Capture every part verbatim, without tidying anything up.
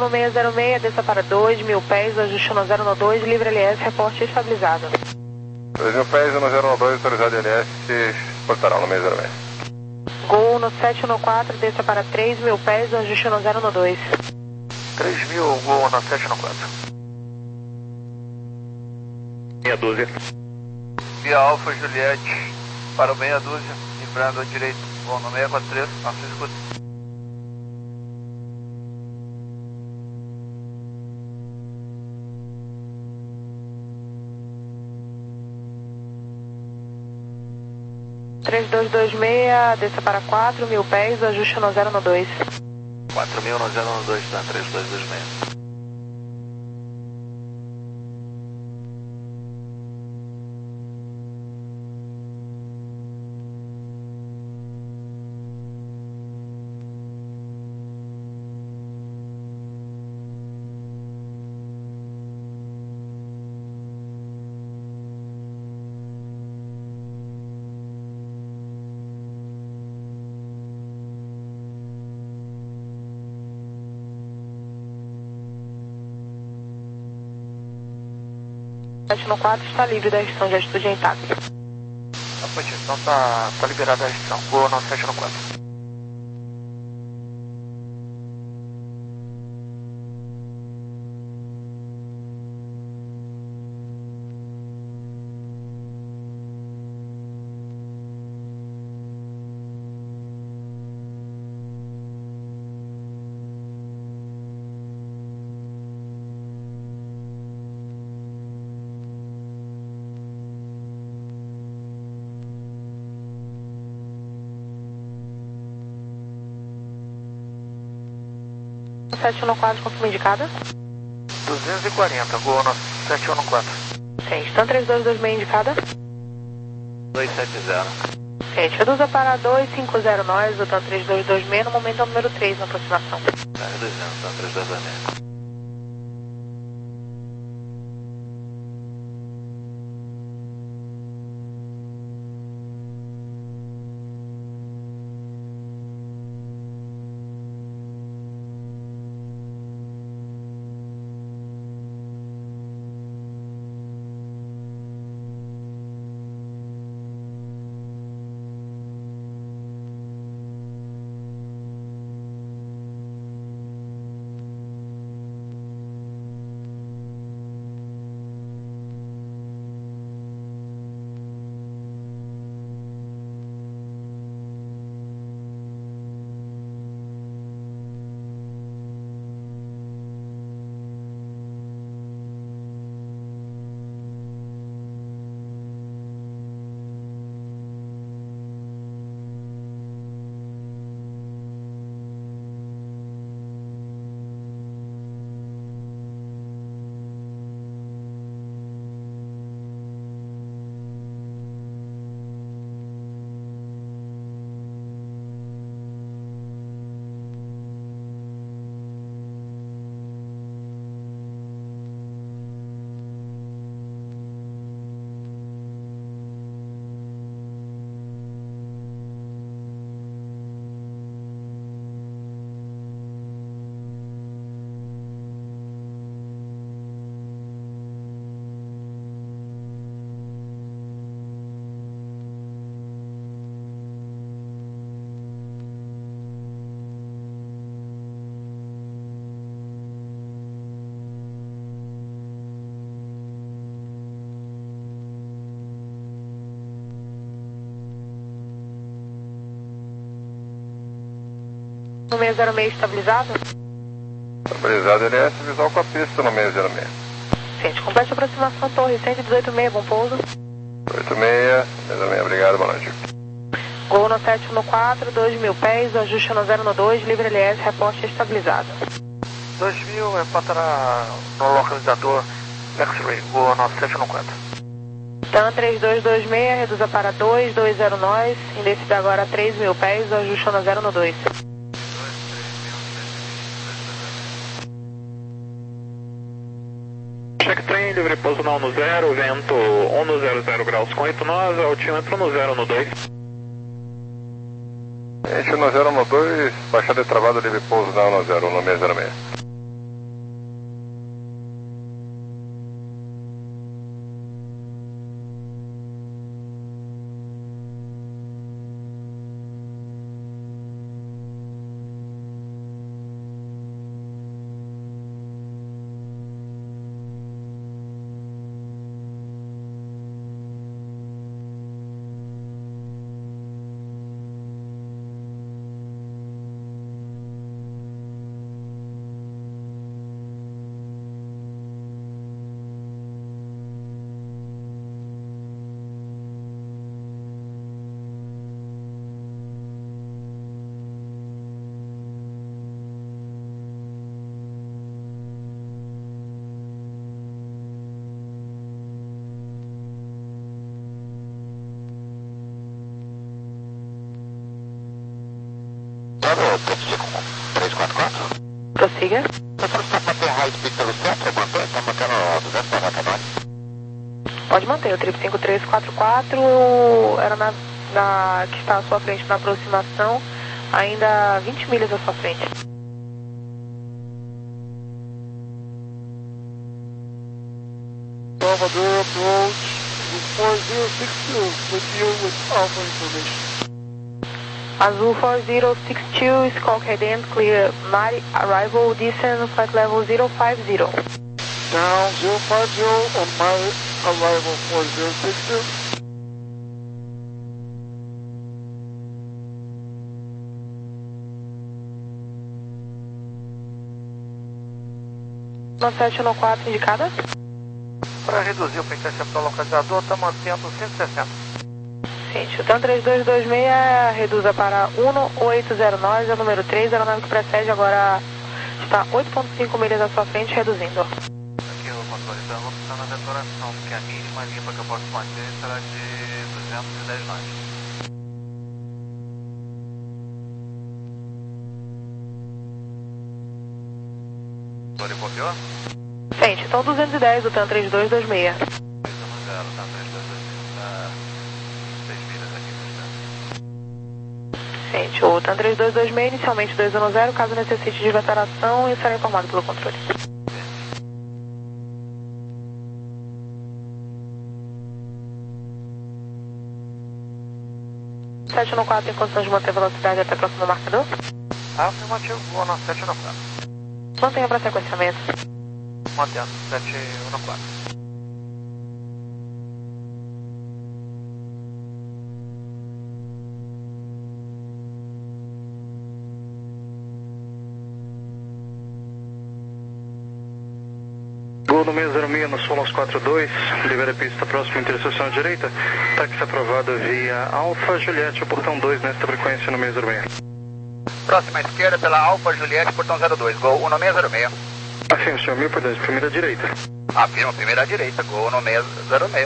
no seis zero seis, desça para dois mil pés, ajuste no zero no dois, livre L S, reporte estabilizado. dois mil pés, no zero no dois, autorizado L S, portarão no seis zero seis. Gol no sete no quatro, desça para três mil pés, ajuste no zero no dois. três mil, Gol no sete no quatro. Meia dúzia. Via Alfa Juliette para o meia dúzia, livrando à direita, Gol no seis quatro três, nosso escudo. três dois dois seis, desça para quatro mil pés, ajuste no zero no dois. quatro mil no zero no dois, tá? três dois dois seis. sete no quatro está livre da restrição de altitude em TAP. A posição tá, tá liberada a restrição. Gol no sete no quatro. sete no quatro, confirma indicada. duzentos e quarenta, Gol no sete no quatro. Ciente, então três dois dois seis indicada. dois sete zero. Ciente, reduza para dois cinco zero nós, o tanto três dois dois seis, no momento é o número três na aproximação. Tá reduzindo, tá três dois dois seis. No seis zero seis estabilizado? Estabilizado L S, visual com a pista no seis zero seis. Ciente, complete a aproximação torre cento e dezoito seis, bom pouso. oito seis, seis zero seis, obrigado, boa noite. Gol no sete no quatro, dois mil pés, ajuste no zero no dois, livre L S, reporte estabilizado. dois mil é para estar no localizador X-Ray, Gol no sete no quatro. TAM três dois dois seis, reduza para dois dois zero nós, indecida agora três mil pés, ajuste no zero no dois. Check trem, livre pouso no um no zero, vento um no zero zero graus com oito nós, altímetro no zero no dois. Gente no zero no dois, baixada de travado, livre pouso no um no zero, no seis zero seis. zero, triplo cinco, três quatro quatro. Prossiga. Você está mantendo high speed pelo centro? Mantém, está mantendo duzentos e noventa nós. Pode manter, o triplo cinco três quatro quatro, era na, na, que está à sua frente na aproximação, ainda vinte milhas à sua frente. Salvador approach four zero six two, with you with Alpha information. Azul four zero six two, Skull Cadence, clear, Mari, arrival, descent, flight level zero five zero. Down zero five zero on my arrival four zero six two. nove sete um quatro indicada. Para reduzir o interceptor localizador, está mantendo cento e sessenta. Gente, o TAM três dois dois seis reduza para um oito zero nove, é o número três, a aeronave que precede agora está oito ponto cinco milhas à sua frente, reduzindo. Aqui o controle da rota está na detonação, porque a mínima limpa que eu posso manter será de duzentos e dez nós. Controle copiou? Gente, então duzentos e dez do TAM três dois dois seis. dois um zero, TAM três dois dois seis, está seis milhas aqui no stand. Gente, o TAM três dois dois seis, inicialmente dois um zero, caso necessite de veteração, e será informado pelo controle. sete um quatro em condições de manter a velocidade até o próximo marcador. Afirmativo, vou na sete um quatro. Mantenha para sequenciamento. Mantendo, sete um quatro. Gol no seis zero seis, no Solos quatro dois, libera a pista próxima, interseção à direita. Táxi aprovado via Alfa Juliette, portão dois, nesta frequência no seis zero seis. Próxima esquerda pela Alfa Juliette, portão zero dois, gol um no seis zero seis. Afirma, senhor, mil por dez, primeira direita. Afirma, primeira direita, gol no seis zero seis.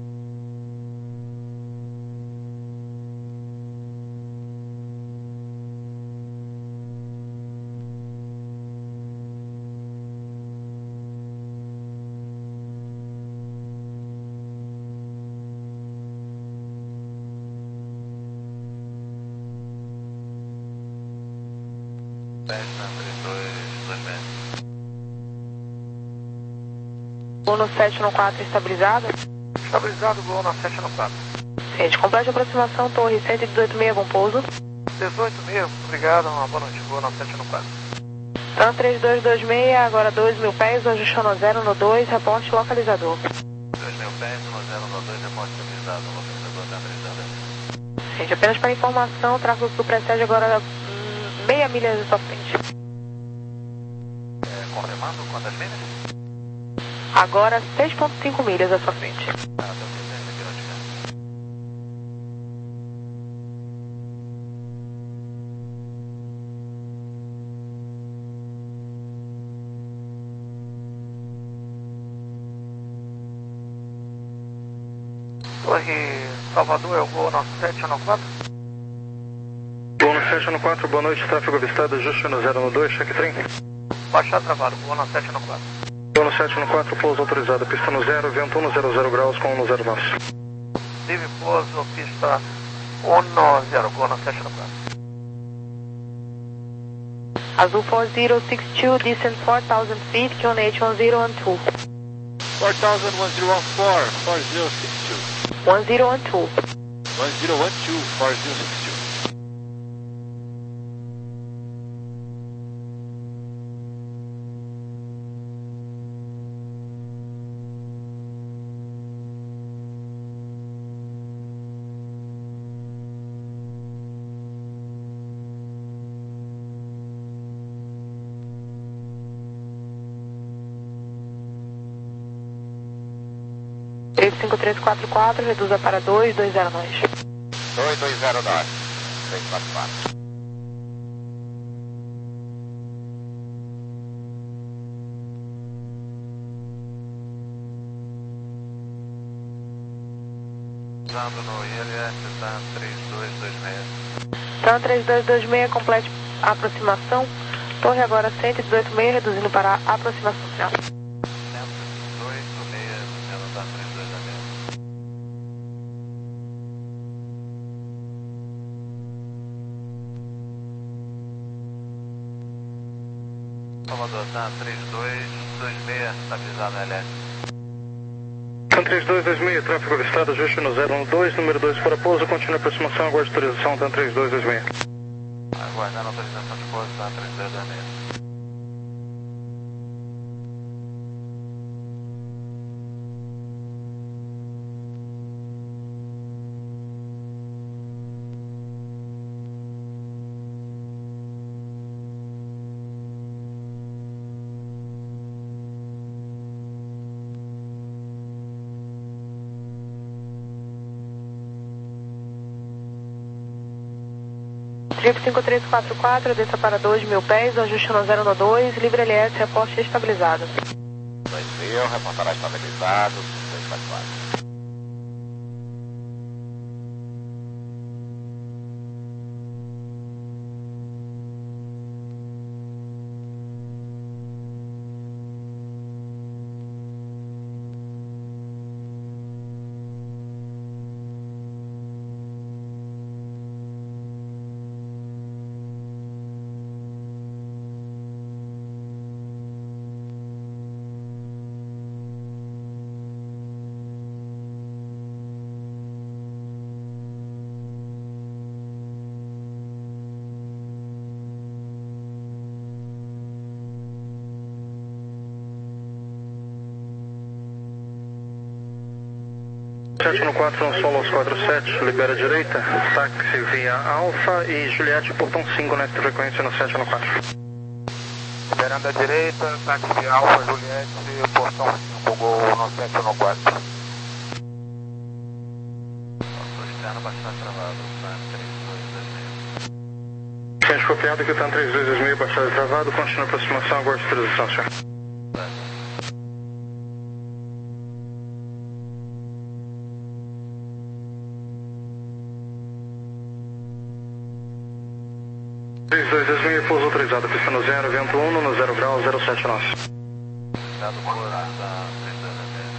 Gol no sete um quatro estabilizado. Estabilizado, gol na sete um quatro. Gente, complete a aproximação, torre cento e dezoito seis, bom pouso. dezoito seis, obrigado, uma boa noite, gol na sete um quatro. TAM três dois dois seis, agora dois mil pés, ajustando a zero no dois, reporte localizador. dois mil pés, no zero no dois, reporte estabilizado, localizador TAM três dois dois seis. Gente, apenas para informação, o tráfego que precede agora hum, meia milha à sua frente. É, confirmando quantas milhas? Agora seis ponto cinco milhas à sua frente. Ah, estou presente aqui no chão. Torre Salvador, eu vou no sete um quatro. Gol no sete um quatro, boa noite, tráfego avistado, ajuste no zero no dois, cheque trem. Baixar travado, vou no sete um quatro. Gol no sete um quatro, pouso autorizado, pista no zero, vento um zero zero graus com um zero nove. Livre pouso, pista um zero, gol no sete um quatro. Azul four zero six two, descent four thousand feet, Q N H one zero one two. four thousand one zero one four, four zero six two. one zero one two. one zero one two, four zero six two. três cinco três quatro quatro, reduza para dois dois zero nove. dois dois zero nove, três quatro quatro. Usando no I L S TAM três dois dois seis. TAM três dois dois seis, complete aproximação. Torre agora cento e dezoito meia, reduzindo para a aproximação final. cento e dezoito meia, sendo da trinta e dois a meia. Salvador, tá trinta e dois, dois meia, estabilizado na L S. TAM trinta e dois, dois meia, tráfego avistado, ajuste no zero um dois, número dois para pouso, continua a aproximação, aguarde autorização, TAM trinta e dois, dois meia. Aguardando a autorização de pouso, tá trinta e dois, dois meia. Trip cinco três quatro quatro, desça para dois mil pés, ajuste no zero um dois, livre L S, reporte estabilizado. dois mil, reportará estabilizado, dois quatro quatro. sete no quatro, um solo aos quatro sete, libera a direita, táxi via Alfa e Juliette, portão cinco nesta frequência no sete no quatro. Liberando a direita, táxi via Alfa, Juliette, portão cinco, gol no sete no quatro. Nosso externo bastante travado, TAM trinta e dois, dois meia. Ciente copiado que o TAM trinta e dois, dois meia, bastante travado, continua a aproximação, aguarde autorização, senhor. trinta e dois, dois meia, pouso autorizado, pista no zero, vento um, no zero grau, zero sete nós. Dado por da trinta e dois a meia.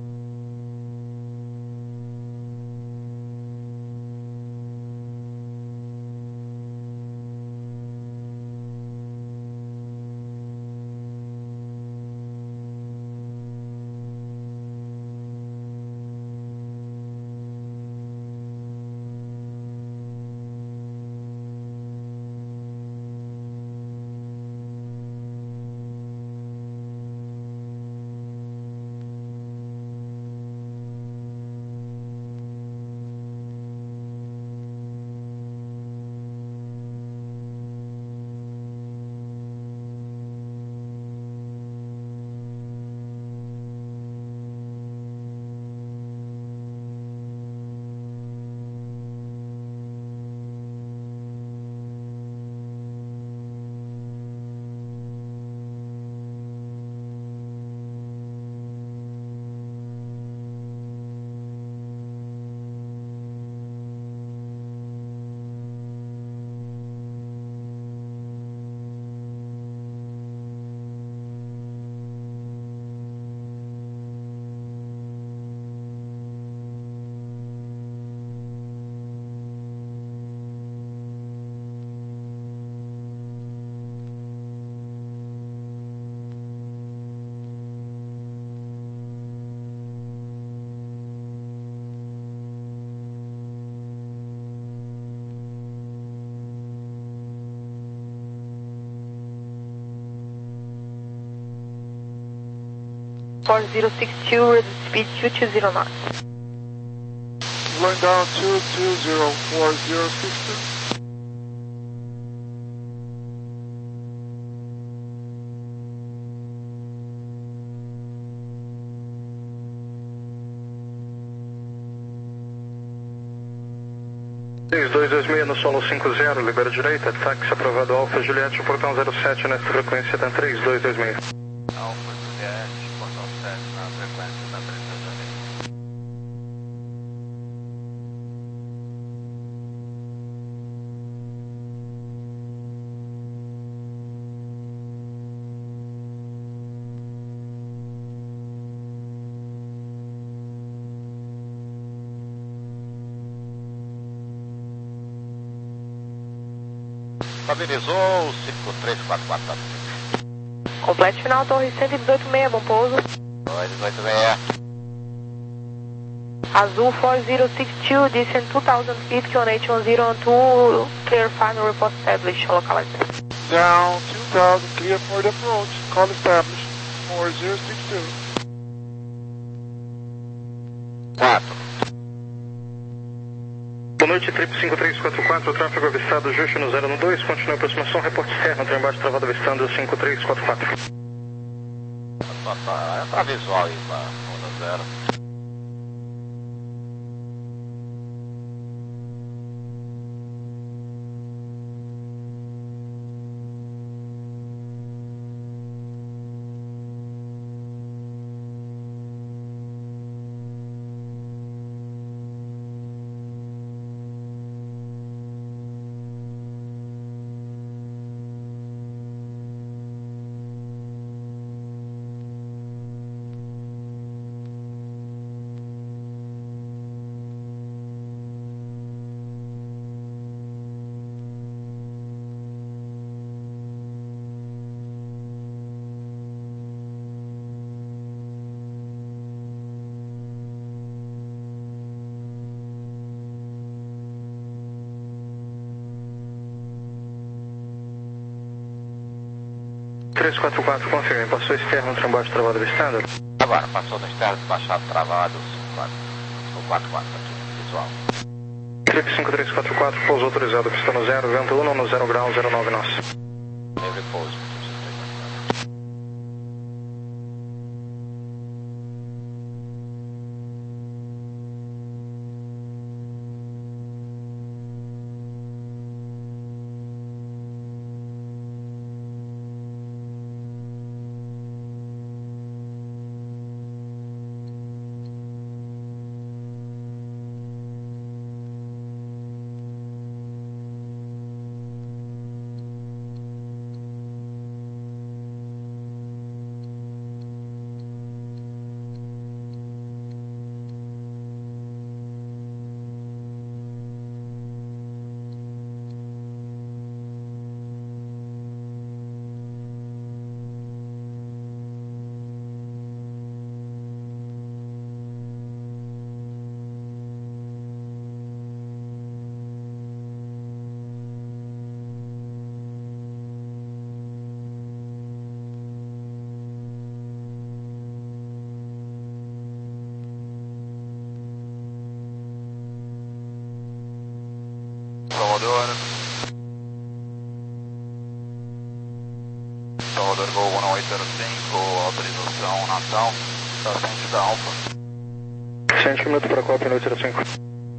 four zero six two, speed two two zero knots. Going down two two zero four zero six two. trinta e dois, dois meia no solo cinco zero, libera a direita, táxi aprovado Alfa Juliette, portão zero sete nesta frequência, TAM trinta e dois, dois meia. Alfa Juliette, portão sete na frequência da trinta e dois a meia. Estabilizou, cinco três quatro quatro. Complete final, torre cento e dezoito meia, bom pouso. dois dezoito meia. Azul four zero six two, descend two thousand feet, Q N H one zero one two, clear final report established, localized. Down two thousand, clear for the approach. Call established, four zero six two. quatro. Boa noite, Trip cinco três quatro quatro, tráfego avistado Justo no zero um dois, continua a aproximação, reporte externo, trem baixo travado avistando cinco três quatro quatro. Tá, tá, tá visual aí, tá, um zero. três quatro quatro, confirme, passou externo, trem baixo travado avistando? Agora, passou no externo, baixado, travado, cinco quatro quatro aqui, visual. Trip cinco três quatro quatro, pouso autorizado, pista no zero, vento um no zero grau, zero nove nós. Livre pouso. Salvador. Salvador Gol um oito zero cinco, autorização Natal, da frente da Alfa. sete minutos para a Copa, oito zero cinco.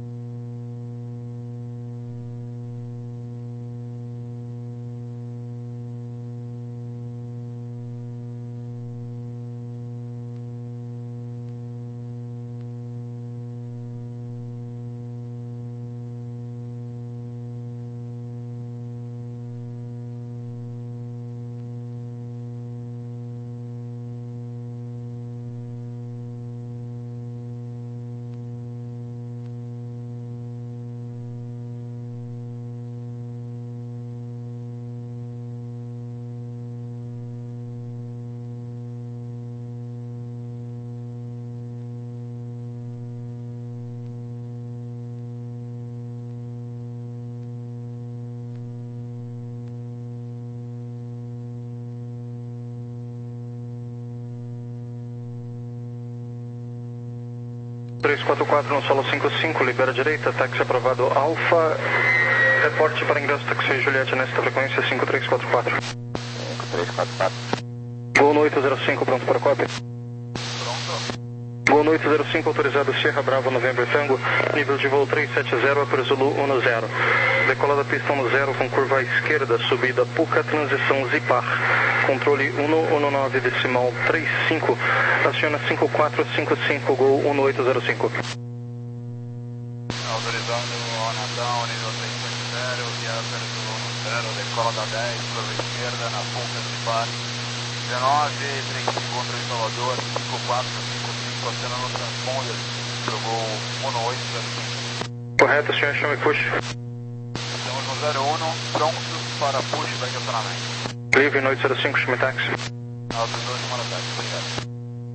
três quatro quatro no solo cinco cinco, libera direita, táxi aprovado Alfa, reporte para ingresso táxi Juliette nesta frequência cinco três quatro quatro. cinco três quatro quatro. Gol no oito zero cinco, pronto para a cópia. Pronto. Gol no oito zero cinco, autorizado Sierra Bravo November Tango, nível de voo três sete zero, Upper Zulu um zero. Decolada pista um zero com curva à esquerda, subida Puca, transição Zipar. Controle um um nove decimal três cinco, aciona cinco quatro cinco cinco, Gol um oito zero cinco. Autorizando o Natal, nível três sete zero, via Upper Zulu um zero, decolada dez, curva esquerda, na Puca Zipar. dezenove, três cinco, controle Salvador, cinco quatro cinco cinco, acionando o transponder, pro Gol um oito zero cinco. Correto, senhor, chame push. Estamos no zero um, pronto. para push para estacionamento. Cleveland oito zero cinco, chame táxi. Alto dois, manda táxi, obrigado.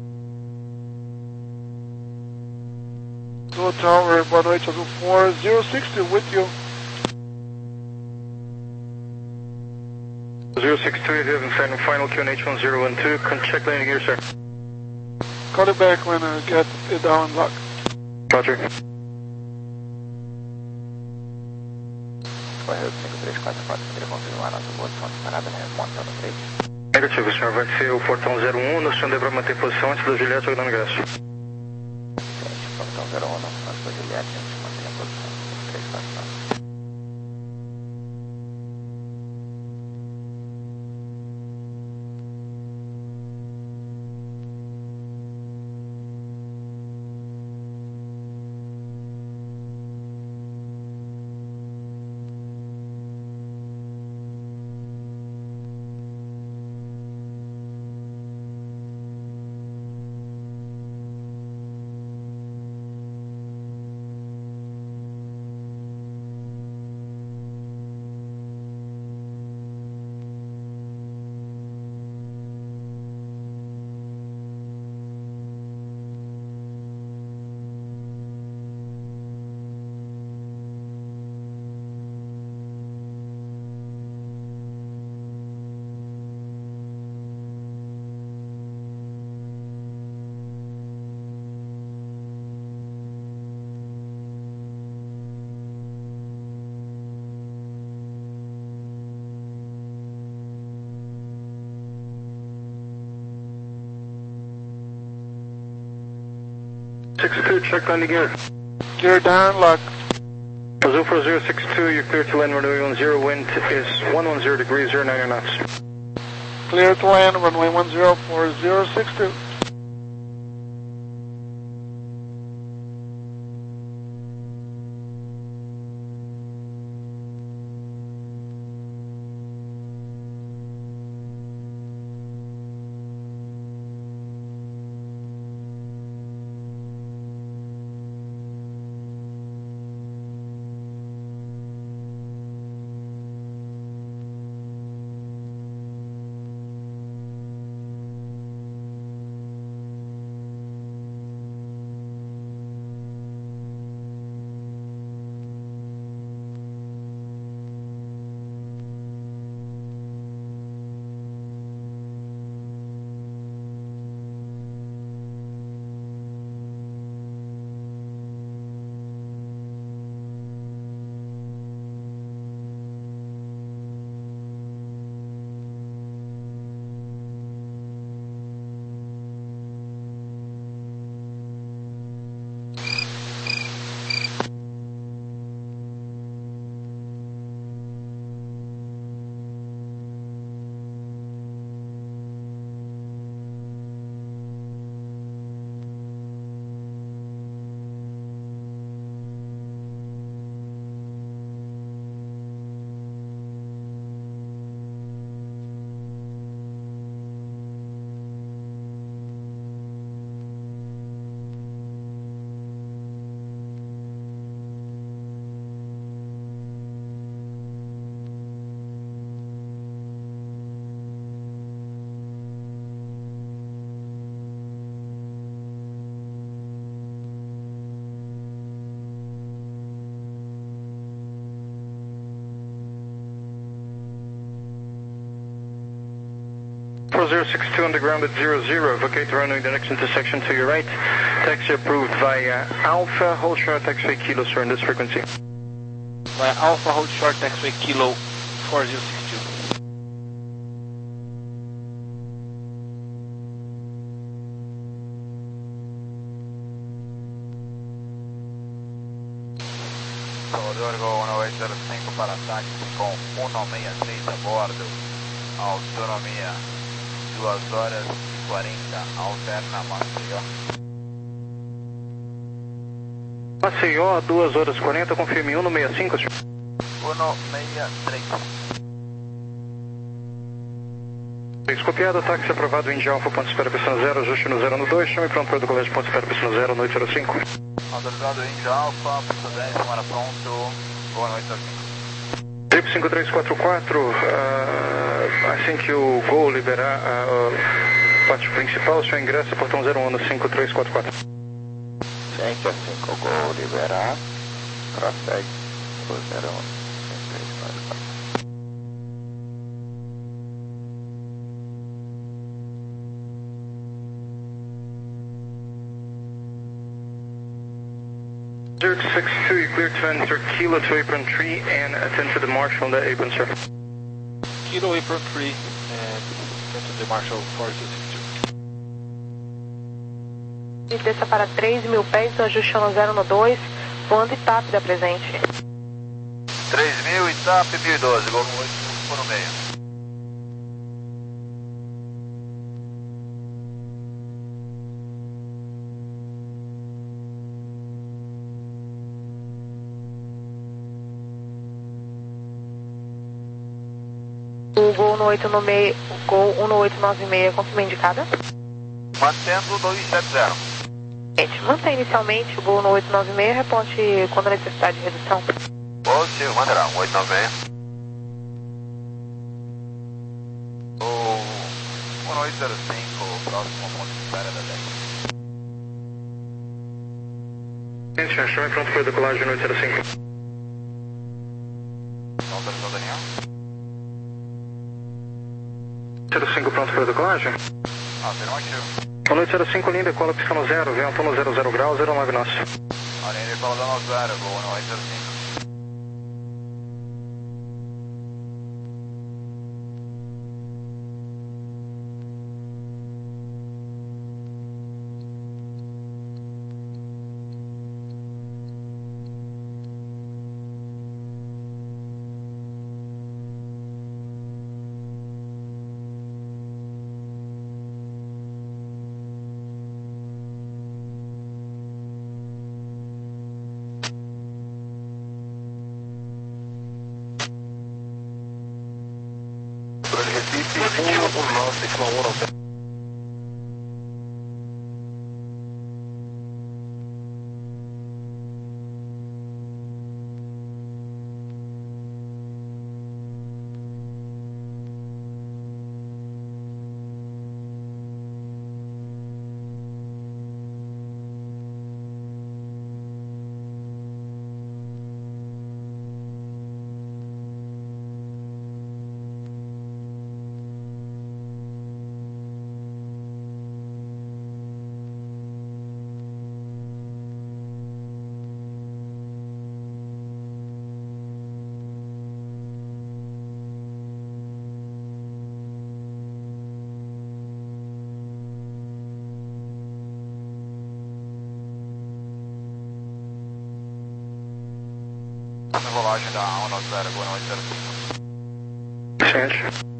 Go Tower, boa noite, Azul four zero six two, with you. zero six two, you have sending final Q N H one zero one two, can check landing gear, sir. Call it back when I get it down lock. Roger. Correio cinco três quatro quatro, poderia confirmar nossa posição de parada na resposta no três. Negativo, o senhor vai ser o portão zero um, o senhor deverá manter posição antes da Juliette jogando ingresso. Gente, portão zero um, antes da Juliette, a gente mantém a posição cinco três quatro quatro. six two, check landing gear. Gear down, lock. Azul four zero six two, you're clear to land runway one zero, wind is one one zero degrees, zero nine knots. Clear to land, runway one zero four zero six two. four zero six two underground at zero zero, vacate the runway the next intersection to your right. Taxi approved via Alpha, hold short taxiway Kilo, sir, in this frequency. Via Alpha, hold short taxiway Kilo four zero six two. Salvador Gol um oito zero cinco para táxi com um nove seis três a bordo. Autonomia duas horas e quarenta, alterna Maceió. Maceió, duas horas e quarenta, confirme um no seis cinco, senhor. um seis três. Copiado, táxi aprovado, Indy Alfa, ponto espera, pista zero, ajuste no zero no dois, chame pronto para o colégio, ponto espera, pista zero, noite zero cinco. Autorizado Indy Alfa, pista dez, câmara pronto, boa noite zero cinco. Trip cinco três quatro quatro, uh, assim que o Gol liberar a uh, parte principal, o senhor ingressa portão zero um no cinco três quatro quatro. Sim, que assim que o Gol liberar, prossegue o zero um cinco três quatro quatro. zero six two, you clear to enter Kilo to apron three and attend to the marshal on the apron, sir. Kilo apron three and attend to the marshal four zero six two. Desça para três mil pés, ajustando zero no dois, voando I T A P da presente. três mil, I T A P mil e doze, Gol no oito, por no meio. O Gol no oito no meio, o Gol um no oito nove seis, confirma indicada. Mantendo dois sete zero. Gente, mantém inicialmente o Gol no oito nove seis, reporte quando a necessidade de redução. Positivo, mandará, um oito nove seis. O um oito zero cinco, próximo ponto de espera da dez. Gente, estou pronto para a decolagem no oito zero cinco. Autorizou, Daniel? zero cinco pronto para a decolagem? Afirmativo. O noite zero cinco, linha, decola pista no zero, vento no zero zero grau, zero nove nós. Olha, decola dando zero, Gol no oito zero cinco. Recife, um um nove, Sigma um. Rolagem da um nove zero, Gol no oito zero cinco. Gente.